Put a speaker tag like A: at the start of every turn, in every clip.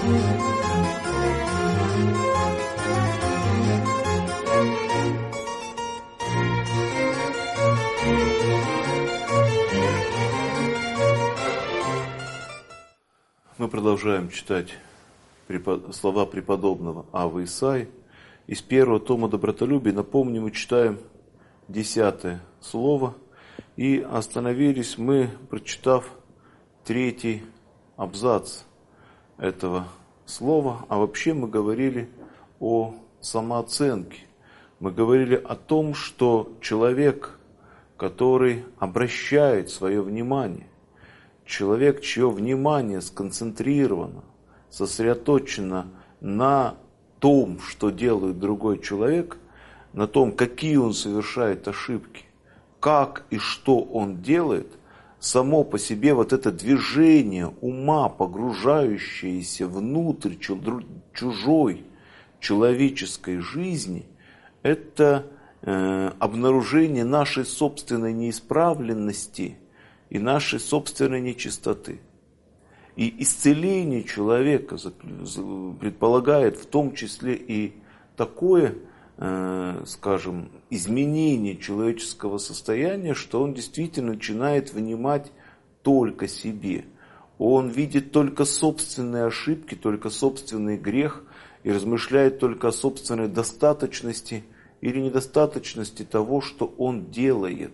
A: Мы продолжаем читать слова преподобного Аввы Исаии из первого тома «Добротолюбия». Напомню, мы читаем 10 слово, и остановились мы, прочитав 3 абзац этого слова. А вообще мы говорили о самооценке. Мы говорили о том, что человек, который обращает свое внимание, человек, чье внимание сконцентрировано, сосредоточено на том, что делает другой человек, на том, какие он совершает ошибки, как и что он делает, само по себе вот это движение ума, погружающееся внутрь чужой человеческой жизни, это обнаружение нашей собственной неисправленности и нашей собственной нечистоты. И исцеление человека предполагает в том числе и такое, скажем, изменение человеческого состояния, что он действительно начинает внимать только себе. Он видит только собственные ошибки, только собственный грех и размышляет только о собственной достаточности или недостаточности того, что он делает.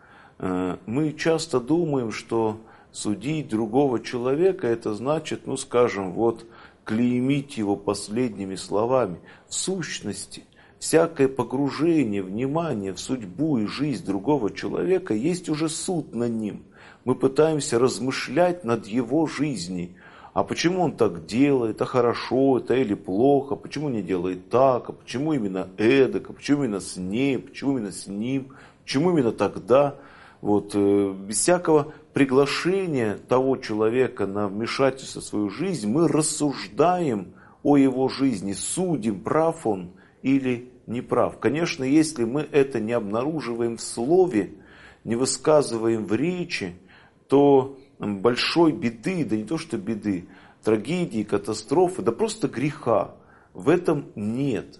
A: Мы часто думаем, что судить другого человека, это значит, скажем, клеймить его последними словами. В сущности, всякое погружение внимания в судьбу и жизнь другого человека есть уже суд над ним. Мы пытаемся размышлять над его жизнью. А почему он так делает, а хорошо это или плохо, почему не делает так, а почему именно эдак, а почему именно с ней, почему именно с ним, почему именно тогда. Без всякого приглашения того человека на вмешательство в свою жизнь мы рассуждаем о его жизни, судим, прав он или не прав. Конечно, если мы это не обнаруживаем в слове, не высказываем в речи, то большой беды, да не то что беды, трагедии, катастрофы, да просто греха в этом нет.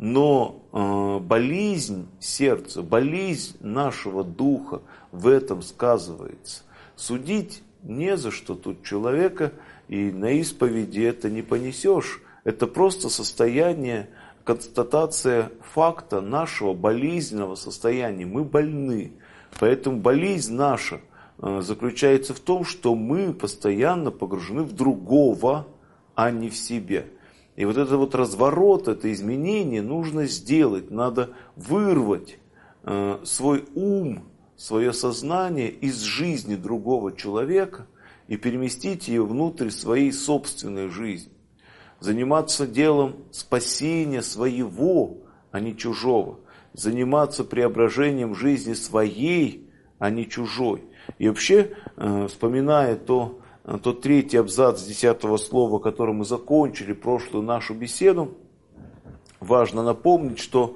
A: Но болезнь сердца, болезнь нашего духа в этом сказывается. Судить не за что тут человека, и на исповеди это не понесешь. Это просто состояние, констатация факта нашего болезненного состояния. Мы больны. Поэтому болезнь наша заключается в том, что мы постоянно погружены в другого, а не в себя. И этот разворот, это изменение нужно сделать. Надо вырвать свой ум, свое сознание из жизни другого человека и переместить ее внутрь своей собственной жизни. Заниматься делом спасения своего, а не чужого. Заниматься преображением жизни своей, а не чужой. И вообще, вспоминая тот 3 абзац 10 слова, которым мы закончили прошлую нашу беседу, важно напомнить, что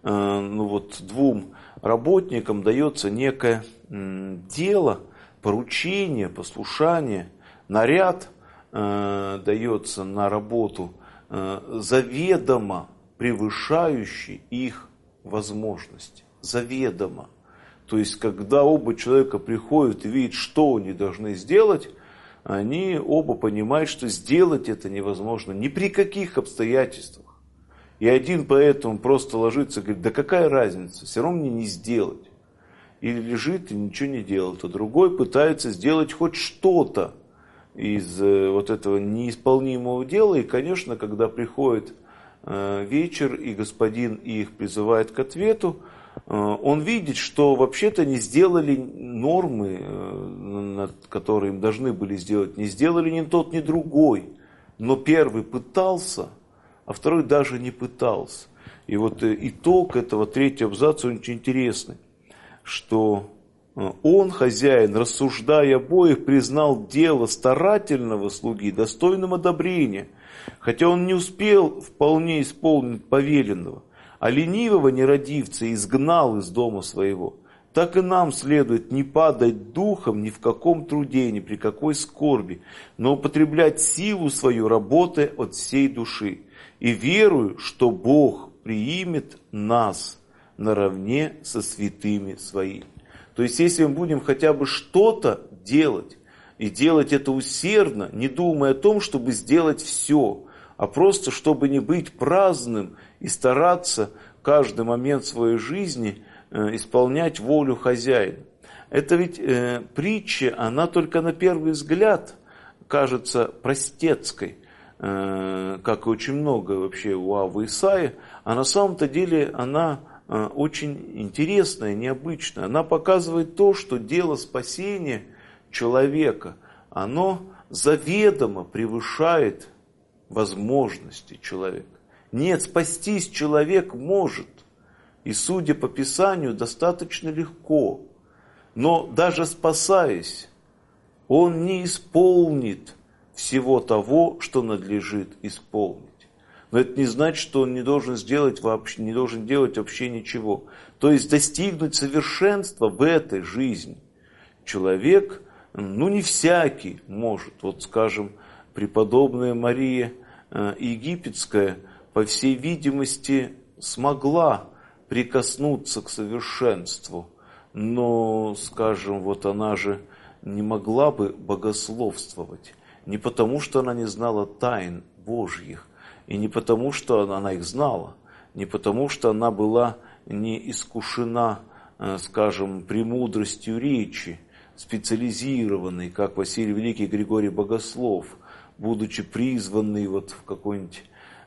A: 2 работникам дается некое дело, поручение, послушание, наряд дается на работу, заведомо превышающий их возможности. Заведомо. То есть, когда оба человека приходят и видят, что они должны сделать, они оба понимают, что сделать это невозможно ни при каких обстоятельствах. И один поэтому просто ложится и говорит, да какая разница, все равно мне не сделать. Или лежит и ничего не делает, а другой пытается сделать хоть что-то из этого неисполнимого дела. И, конечно, когда приходит вечер, и господин их призывает к ответу, он видит, что вообще-то не сделали нормы, которые им должны были сделать, не сделали ни тот, ни другой. Но первый пытался, а второй даже не пытался. И итог этого 3 абзаца очень интересный, что он, хозяин, рассуждая обоих, признал дело старательного слуги достойным одобрения, хотя он не успел вполне исполнить повеленного. А ленивого нерадивца изгнал из дома своего. так и нам следует не падать духом ни в каком труде, ни при какой скорби, но употреблять силу свою, работая от всей души. И верую, что Бог примет нас наравне со святыми своими. То есть, если мы будем хотя бы что-то делать, и делать это усердно, не думая о том, чтобы сделать все, а просто, чтобы не быть праздным и стараться каждый момент своей жизни исполнять волю хозяина. Это ведь притча, она только на первый взгляд кажется простецкой, как и очень много вообще у Авы Исаии, а на самом-то деле она очень интересная, необычная. Она показывает то, что дело спасения человека, оно заведомо превышает возможности человека. Нет, спастись человек может, и судя по Писанию, достаточно легко. Но даже спасаясь, он не исполнит всего того, что надлежит исполнить. Но это не значит, что он не должен делать вообще ничего. То есть достигнуть совершенства в этой жизни человек, не всякий может. Вот, скажем, преподобная Мария Египетская, по всей видимости, смогла прикоснуться к совершенству. Но, скажем, вот она же не могла бы богословствовать. Не потому, что она не знала тайн Божьих, и не потому, что она их знала, не потому, что она была не искушена, скажем, премудростью речи, специализированной, как Василий Великий и Григорий Богослов, будучи призванной вот в какое-нибудь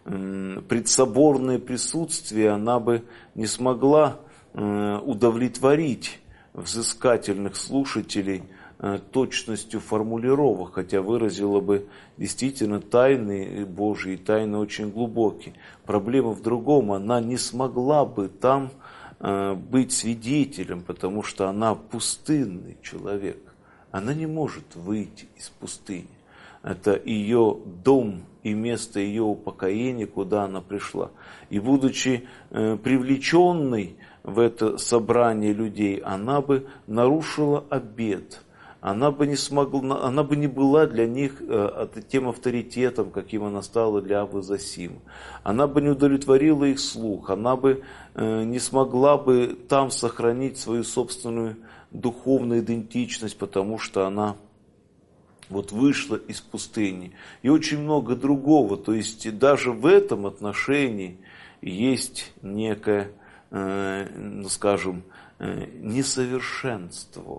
A: предсоборное присутствие, она бы не смогла удовлетворить взыскательных слушателей точностью формулировок, хотя выразила бы действительно тайны Божьи, тайны очень глубокие. Проблема в другом, она не смогла бы там быть свидетелем, потому что она пустынный человек. Она не может выйти из пустыни. Это ее дом и место ее упокоения, куда она пришла. И будучи привлеченной в это собрание людей, она бы нарушила обет. Она бы не была для них тем авторитетом, каким она стала для Аввы Зосимы. Она бы не удовлетворила их слух, она бы не смогла бы там сохранить свою собственную духовную идентичность, потому что она вот вышла из пустыни. И очень много другого. То есть даже в этом отношении есть некое, скажем, несовершенство.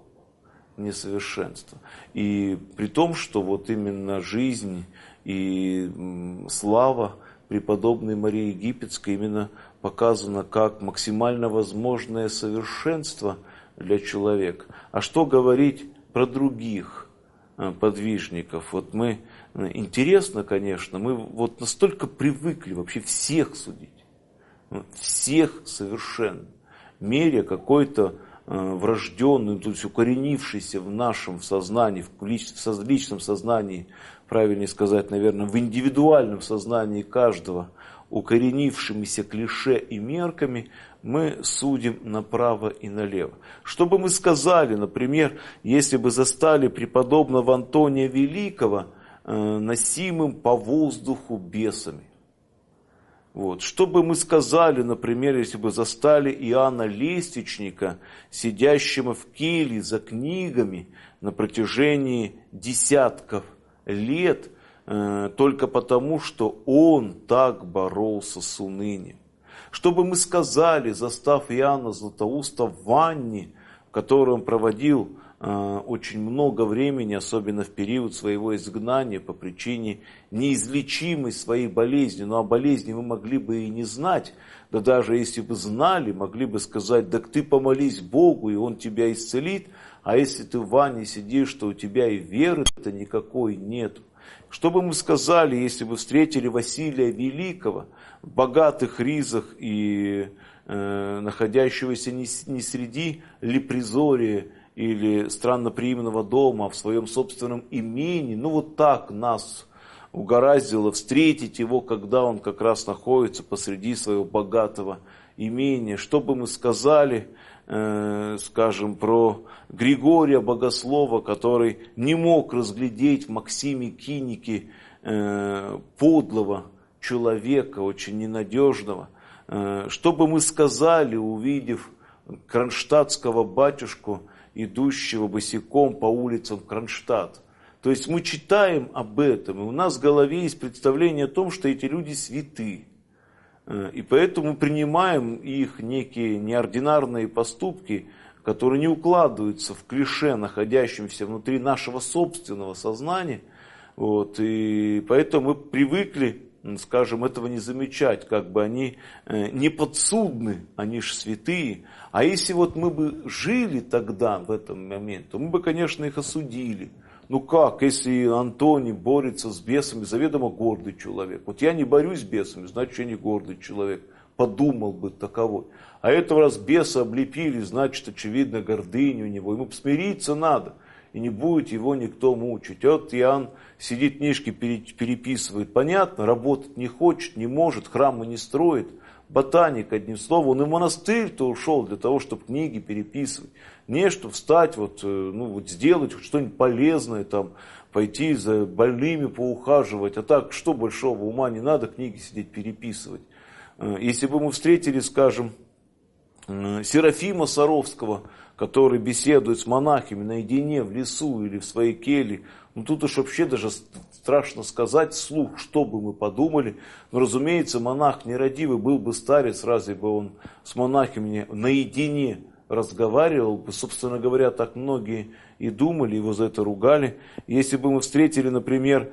A: И при том, что вот именно жизнь и слава преподобной Марии Египетской именно показана как максимально возможное совершенство для человека. А что говорить про других подвижников? Вот мы, интересно, конечно, мы вот настолько привыкли вообще всех судить, всех совершенно, меря какой-то врожденный, то есть укоренившийся в нашем сознании, в личном сознании, правильнее сказать, наверное, в индивидуальном сознании каждого, укоренившимися клише и мерками, мы судим направо и налево. Что бы мы сказали, например, если бы застали преподобного Антония Великого носимым по воздуху бесами? Вот. Что бы мы сказали, например, если бы застали Иоанна Лестничника, сидящего в келье за книгами на протяжении десятков лет, только потому, что он так боролся с унынием? Что бы мы сказали, застав Иоанна Златоуста в ванне, в которой он проводил очень много времени, особенно в период своего изгнания по причине неизлечимой своей болезни. Но о болезни мы могли бы и не знать, да даже если бы знали, могли бы сказать: так ты помолись Богу, и Он тебя исцелит, а если ты в ванне сидишь, что у тебя и веры-то никакой нет. Что бы мы сказали, если бы встретили Василия Великого в богатых ризах и находящегося не среди лепризория или странноприимного дома, а в своем собственном имении? Вот так нас угораздило встретить его, когда он как раз находится посреди своего богатого имения. Что бы мы сказали, скажем, про Григория Богослова, который не мог разглядеть в Максиме Кинике подлого человека, очень ненадежного. Что бы мы сказали, увидев кронштадтского батюшку, идущего босиком по улицам Кронштадта? То есть мы читаем об этом, и у нас в голове есть представление о том, что эти люди святы. И поэтому принимаем их некие неординарные поступки, которые не укладываются в клише, находящемся внутри нашего собственного сознания. Вот, и поэтому мы привыкли, скажем, этого не замечать, как бы они не подсудны, они же святые. А если вот мы бы жили тогда, в этом моменте, то мы бы, конечно, их осудили. Ну как, если Антоний борется с бесами, заведомо гордый человек. Вот я не борюсь с бесами, значит, я не гордый человек. Подумал бы таковой. А этого раз беса облепили, значит, очевидно, гордыня у него. Ему смириться надо, и не будет его никто мучить. Вот Иоанн сидит, книжки переписывает. Понятно, работать не хочет, не может, храмы не строит. Ботаник, одним словом, он и в монастырь-то ушел для того, чтобы книги переписывать. Не, чтобы встать, сделать что-нибудь полезное, там, пойти за больными поухаживать. А так, что большого ума не надо книги сидеть переписывать. Если бы мы встретили, скажем, Серафима Саровского, который беседует с монахами наедине в лесу или в своей келье, тут уж вообще даже страшно сказать вслух, что бы мы подумали. Но, разумеется, монах нерадивый был бы старец, разве бы он с монахами наедине разговаривал бы. Собственно говоря, так многие и думали, его за это ругали. Если бы мы встретили, например,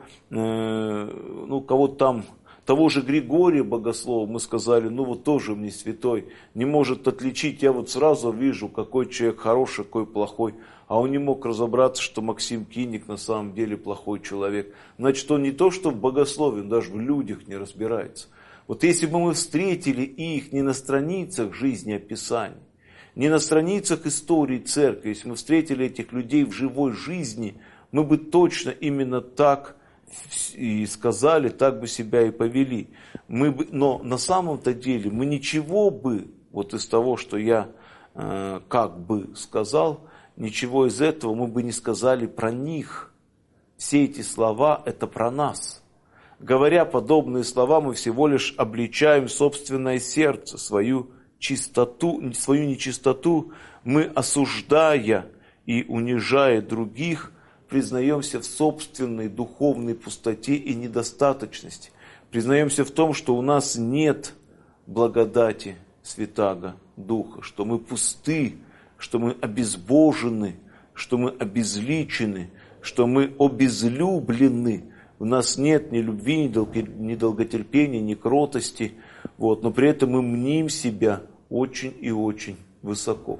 A: кого-то там, того же Григория Богослова, мы сказали, тоже мне святой, не может отличить, я вот сразу вижу, какой человек хороший, какой плохой. А он не мог разобраться, что Максим Киник на самом деле плохой человек. Значит, он не то, что в богословии, он даже в людях не разбирается. Вот если бы мы встретили их не на страницах жизнеописаний, не на страницах истории церкви, если мы встретили этих людей в живой жизни, мы бы точно именно так и сказали, так бы себя и повели. Но на самом-то деле мы ничего бы, вот из того, что я как бы сказал, ничего из этого мы бы не сказали про них. Все эти слова это про нас. Говоря подобные слова, мы всего лишь обличаем собственное сердце, свою чистоту, свою нечистоту. Мы, осуждая и унижая других, признаемся в собственной духовной пустоте и недостаточности. Признаемся в том, что у нас нет благодати Святаго Духа, что мы пусты, что мы обезбожены, что мы обезличены, что мы обезлюблены. У нас нет ни любви, ни долготерпения, ни кротости. Но при этом мы мним себя очень и очень высоко.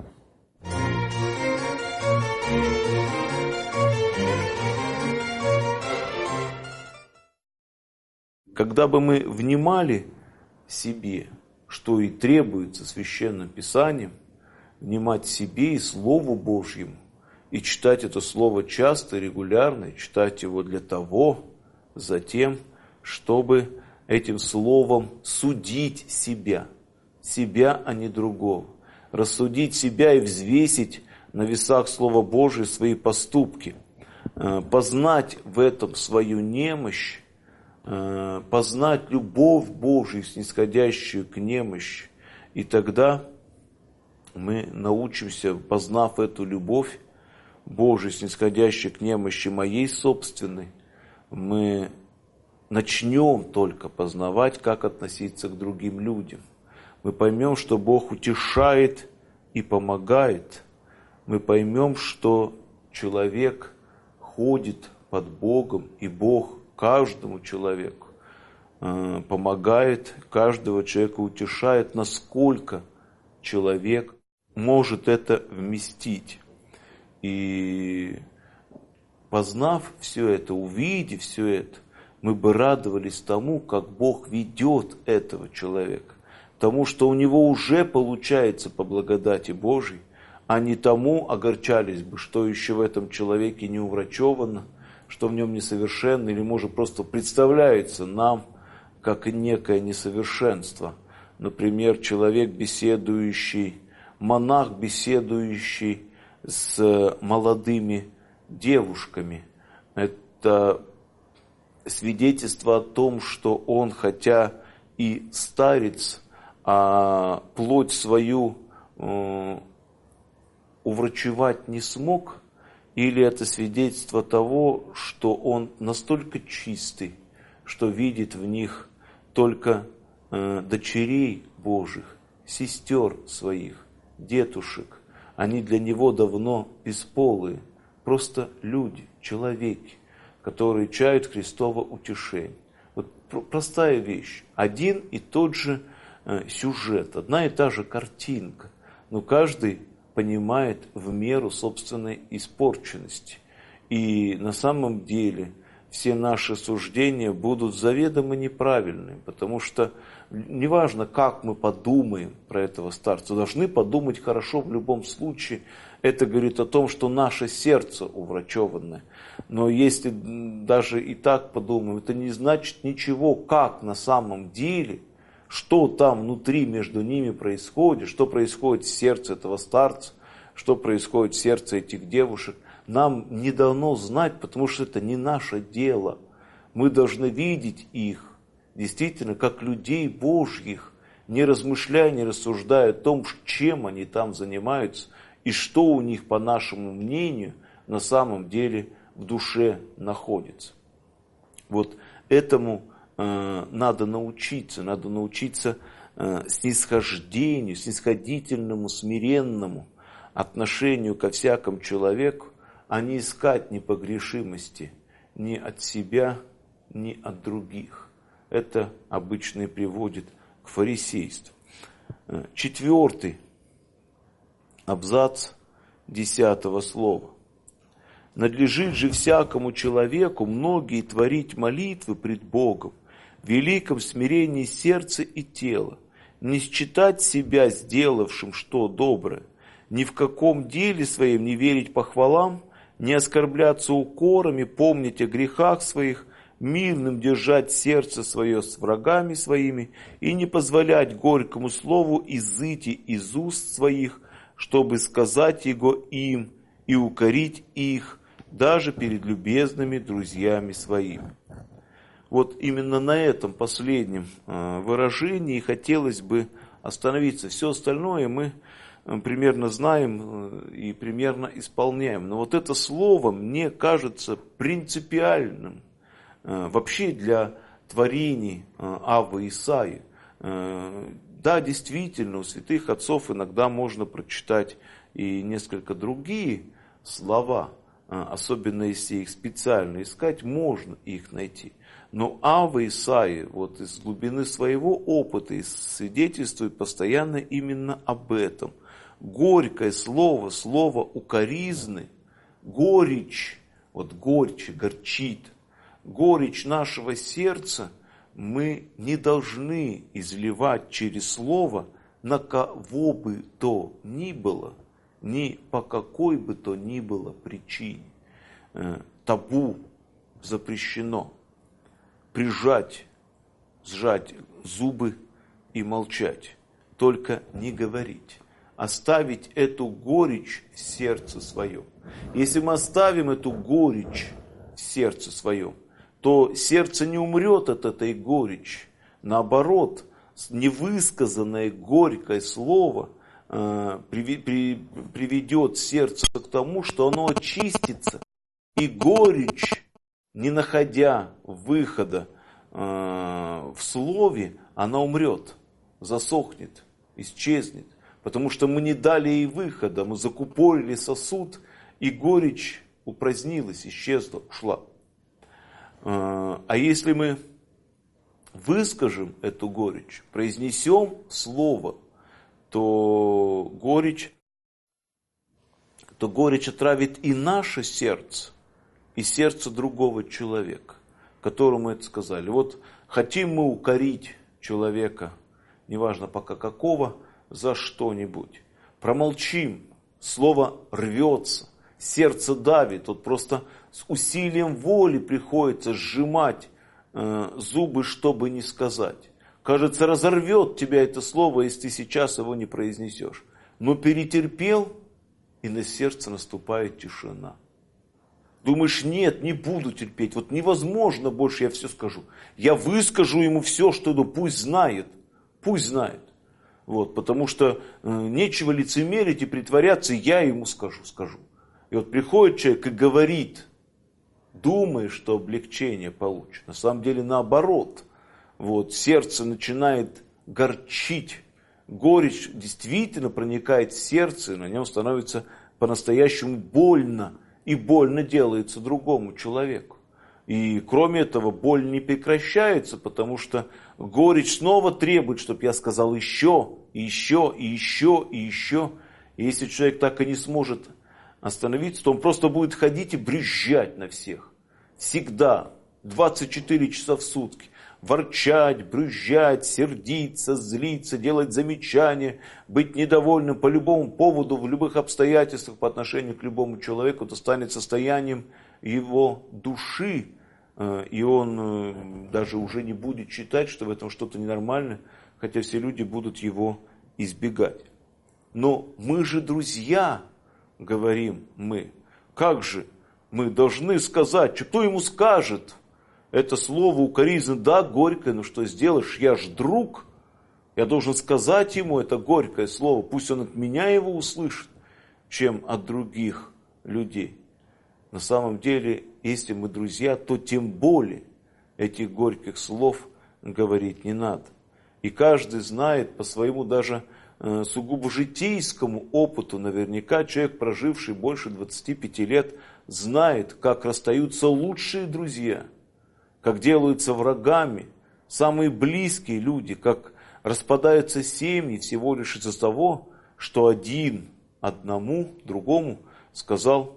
A: Когда бы мы внимали себе, что и требуется Священным Писанием, внимать себе и Слову Божьему, и читать это Слово часто, регулярно, и читать его для того, затем, чтобы этим Словом судить себя, а не другого. Рассудить себя и взвесить на весах Слова Божия свои поступки. Познать в этом свою немощь, познать любовь Божию, снисходящую к немощи. И тогда мы научимся, познав эту любовь Божию, снисходящую к немощи моей собственной, мы начнем только познавать, как относиться к другим людям. Мы поймем, что Бог утешает и помогает. Мы поймем, что человек ходит под Богом, и Бог каждому человеку помогает, каждого человека утешает, насколько человек может это вместить. И познав все это, увидев все это, мы бы радовались тому, как Бог ведет этого человека, тому, что у него уже получается по благодати Божией, а не тому огорчались бы, что еще в этом человеке не уврачевано, что в нем несовершенно, или, может, просто представляется нам как некое несовершенство. Например, человек, беседующий монах, беседующий с молодыми девушками. Это свидетельство о том, что он, хотя и старец, а плоть свою уврачевать не смог, или это свидетельство того, что он настолько чистый, что видит в них только дочерей Божьих, сестер своих, детушек. Они для него давно бесполые, просто люди, человеки, которые чают Христово утешение. Вот простая вещь. Один и тот же сюжет, одна и та же картинка, но каждый понимает в меру собственной испорченности. И на самом деле все наши суждения будут заведомо неправильными, потому что неважно, как мы подумаем про этого старца, должны подумать хорошо в любом случае. Это говорит о том, что наше сердце уврачеванное. Но если даже и так подумаем, это не значит ничего, как на самом деле, что там внутри между ними происходит, что происходит в сердце этого старца, что происходит в сердце этих девушек. Нам не дано знать, потому что это не наше дело. Мы должны видеть их действительно как людей Божьих, не размышляя, не рассуждая о том, чем они там занимаются и что у них, по нашему мнению, на самом деле в душе находится. Вот этому надо научиться снисхождению, снисходительному, смиренному отношению ко всякому человеку, а не искать непогрешимости ни от себя, ни от других. Это обычно и приводит к фарисейству. 4 абзац 10 слова. Надлежит же всякому человеку многие творить молитвы пред Богом, в великом смирении сердца и тела, не считать себя сделавшим что доброе, ни в каком деле своем не верить похвалам, не оскорбляться укорами, помнить о грехах своих, мирным держать сердце свое с врагами своими и не позволять горькому слову изыти из уст своих, чтобы сказать его им и укорить их даже перед любезными друзьями своими. Вот именно на этом последнем выражении хотелось бы остановиться. Все остальное мы примерно знаем и примерно исполняем. Но вот это слово мне кажется принципиальным вообще для творений Аввы и Исаии. Да, действительно, у святых отцов иногда можно прочитать и несколько другие слова, особенно если их специально искать, можно их найти. Но Авва и Исаия вот из глубины своего опыта свидетельствует постоянно именно об этом. Горькое слово, слово укоризны, горечь, вот горечь, горчит, горечь нашего сердца мы не должны изливать через слово на кого бы то ни было, ни по какой бы то ни было причине. Табу запрещено. Прижать, сжать зубы и молчать. Только не говорить. Оставить эту горечь в сердце своем. Если мы оставим эту горечь в сердце своем, то сердце не умрет от этой горечи. Наоборот, невысказанное горькое слово приведет сердце к тому, что оно очистится. И горечь, не находя выхода в слове, она умрет, засохнет, исчезнет. Потому что мы не дали ей выхода, мы закупорили сосуд, и горечь упразднилась, исчезла, ушла. А если мы выскажем эту горечь, произнесем слово, то горечь отравит и наше сердце, и сердце другого человека, которому это сказали. Вот хотим мы укорить человека, неважно пока какого, за что-нибудь. Промолчим, слово рвется, сердце давит, вот просто с усилием воли приходится сжимать зубы, чтобы не сказать. Кажется, разорвет тебя это слово, если ты сейчас его не произнесешь. но перетерпел, и на сердце наступает тишина. Думаешь, нет, не буду терпеть, вот невозможно больше, я все скажу. Я выскажу ему все, что пусть знает, пусть знает. Вот, потому что нечего лицемерить и притворяться, я ему скажу. И вот приходит человек и говорит, думая, что облегчение получит. На самом деле наоборот. Вот, сердце начинает горчить. Горечь действительно проникает в сердце, и на нем становится по-настоящему больно. И больно делается другому человеку. И кроме этого, боль не прекращается, потому что горечь снова требует, чтобы я сказал еще, и еще, и еще, и еще. И если человек так и не сможет остановиться, то он просто будет ходить и брюзжать на всех. Всегда, 24 часа в сутки. Ворчать, брюзжать, сердиться, злиться, делать замечания, быть недовольным по любому поводу, в любых обстоятельствах по отношению к любому человеку, это станет состоянием его души. И он даже уже не будет считать, что в этом что-то ненормальное, хотя все люди будут его избегать. Но мы же друзья, говорим мы. Как же мы должны сказать, кто ему скажет? Это слово укоризны, да, горькое, но что сделаешь, я ж друг. Я должен сказать ему это горькое слово, пусть он от меня его услышит, чем от других людей. На самом деле, если мы друзья, то тем более этих горьких слов говорить не надо. И каждый знает по своему даже сугубо житейскому опыту, наверняка человек, проживший больше 25 лет, знает, как расстаются лучшие друзья, как делаются врагами самые близкие люди, как распадаются семьи всего лишь из-за того, что один одному, другому сказал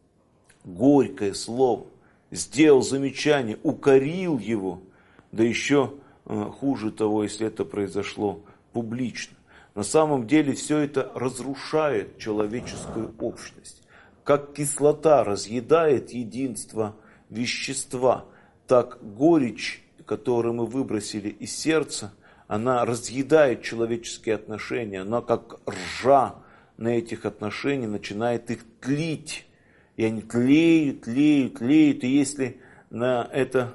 A: горькое слово, сделал замечание, укорил его, да еще хуже того, если это произошло публично. На самом деле все это разрушает человеческую общность. Как кислота разъедает единство вещества, так горечь, которую мы выбросили из сердца, она разъедает человеческие отношения. Она как ржа на этих отношениях начинает их тлить. И они тлеют, тлеют, тлеют. И если на это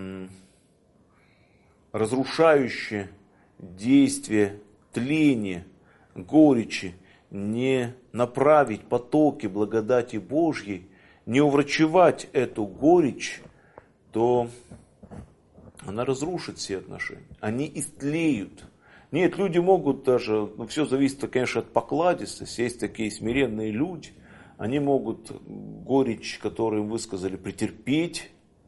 A: разрушающее действие тления, горечи не направить потоки благодати Божьей, не уврачевать эту горечь, то она разрушит все отношения. Они истлеют. Нет, люди могут даже, все зависит, конечно, от покладистости. Есть такие смиренные люди, они могут горечь, которую им высказали, претерпеть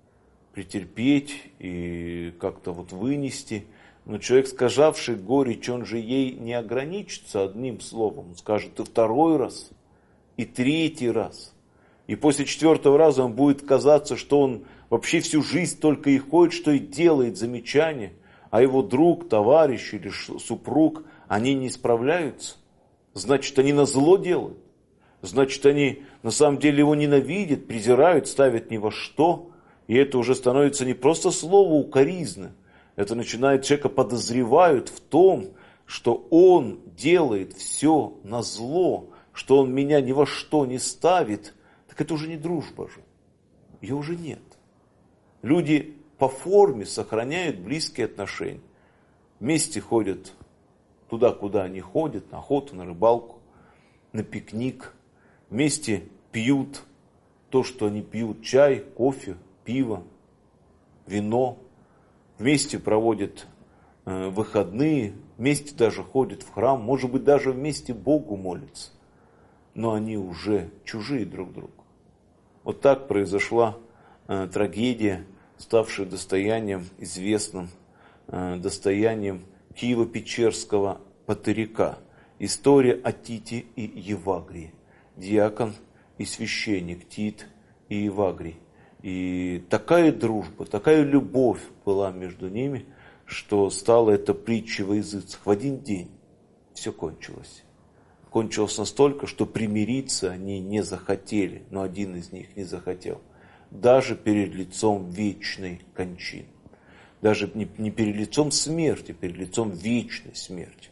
A: и как-то вот вынести. Но человек, сказавший горечь, он же ей не ограничится одним словом. Он скажет и второй раз, и третий раз. И после четвертого раза он будет казаться, что он вообще всю жизнь только и ходит, что и делает замечания, а его друг, товарищ или супруг, они не справляются. Значит, они назло делают. Значит, они на самом деле его ненавидят, презирают, ставят ни во что. И это уже становится не просто слово укоризны. Это начинает человека подозревают в том, что он делает все назло, что он меня ни во что не ставит. Так это уже не дружба же. Ее уже нет. Люди по форме сохраняют близкие отношения. Вместе ходят туда, куда они ходят, на охоту, на рыбалку, на пикник. Вместе пьют то, что они пьют: чай, кофе, пиво, вино. Вместе проводят выходные, вместе даже ходят в храм, может быть, даже вместе Богу молятся. Но они уже чужие друг другу. Вот так произошла трагедия, ставшая достоянием, известным достоянием Киево-Печерского патыряка. История о Тите и Евагрии. Диакон и священник Тит и Евагрий. И такая дружба, такая любовь была между ними, что стало это притчей во языцах. В один день все кончилось. Кончилось настолько, что примириться они не захотели, но один из них не захотел. Даже перед лицом вечной кончины. Даже не перед лицом смерти, перед лицом вечной смерти.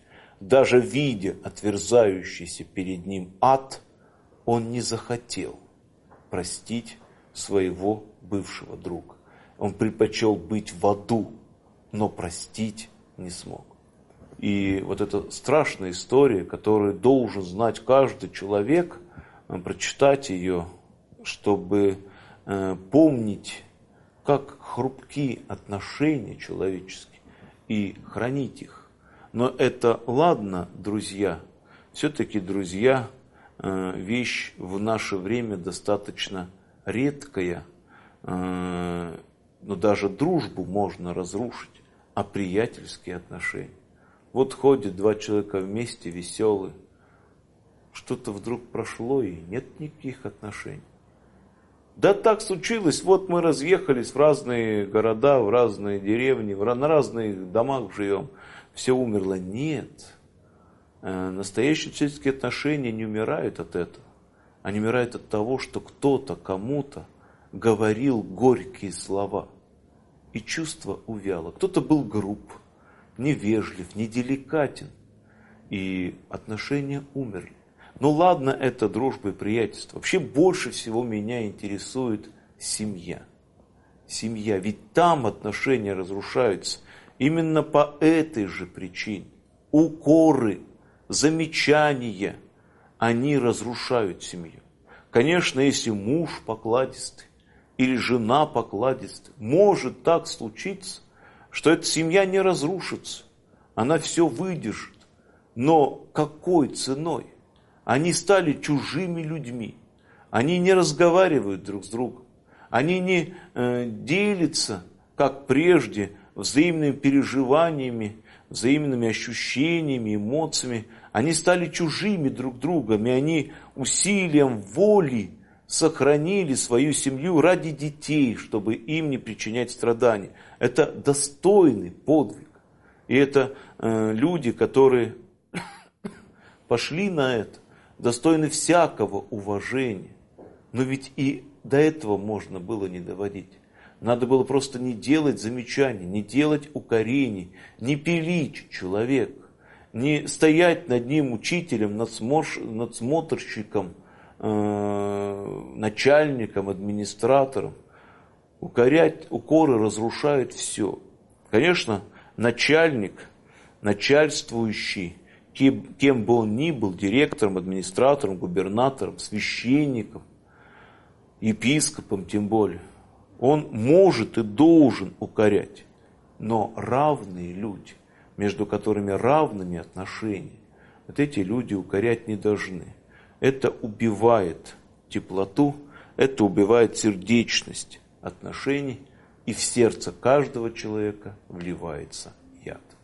A: даже видя отверзающийся перед ним ад, он не захотел простить своего бывшего друга. Он предпочел быть в аду, но простить не смог. И вот эта страшная история, которую должен знать каждый человек, прочитать ее, чтобы помнить, как хрупки отношения человеческие, и хранить их. Но это ладно, друзья. Все-таки, друзья, вещь в наше время достаточно редкая. Но даже дружбу можно разрушить, а приятельские отношения. Вот ходят два человека вместе, веселые. Что-то вдруг прошло, и нет никаких отношений. Да так случилось, вот мы разъехались в разные города, в разные деревни, на разных домах живем. Все умерло. Нет. Настоящие человеческие отношения не умирают от этого. Они умирают от того, что кто-то кому-то говорил горькие слова. И чувство увяло. Кто-то был груб, невежлив, неделикатен. И отношения умерли. Ну ладно, это дружба и приятельство. Вообще больше всего меня интересует семья. Семья. Ведь там отношения разрушаются. Именно по этой же причине. Укоры, замечания, они разрушают семью. Конечно, если муж покладистый или жена покладистая, может так случиться, что эта семья не разрушится. Она все выдержит. Но какой ценой? Они стали чужими людьми. Они не разговаривают друг с другом. Они не делятся, как прежде, взаимными переживаниями, взаимными ощущениями, эмоциями. Они стали чужими друг другом, и они усилием воли сохранили свою семью ради детей, чтобы им не причинять страдания. Это достойный подвиг. И это люди, которые пошли на это, достойны всякого уважения. Но ведь и до этого можно было не доводить. Надо было просто не делать замечаний, не делать укорений, не пилить человека, не стоять над ним учителем, надсмотрщиком, начальником, администратором. Укоры разрушают все. Конечно, начальник, начальствующий, кем бы он ни был, директором, администратором, губернатором, священником, епископом тем более, он может и должен укорять. Но равные люди, между которыми равными отношения, вот эти люди укорять не должны. Это убивает теплоту, это убивает сердечность отношений, и в сердце каждого человека вливается яд.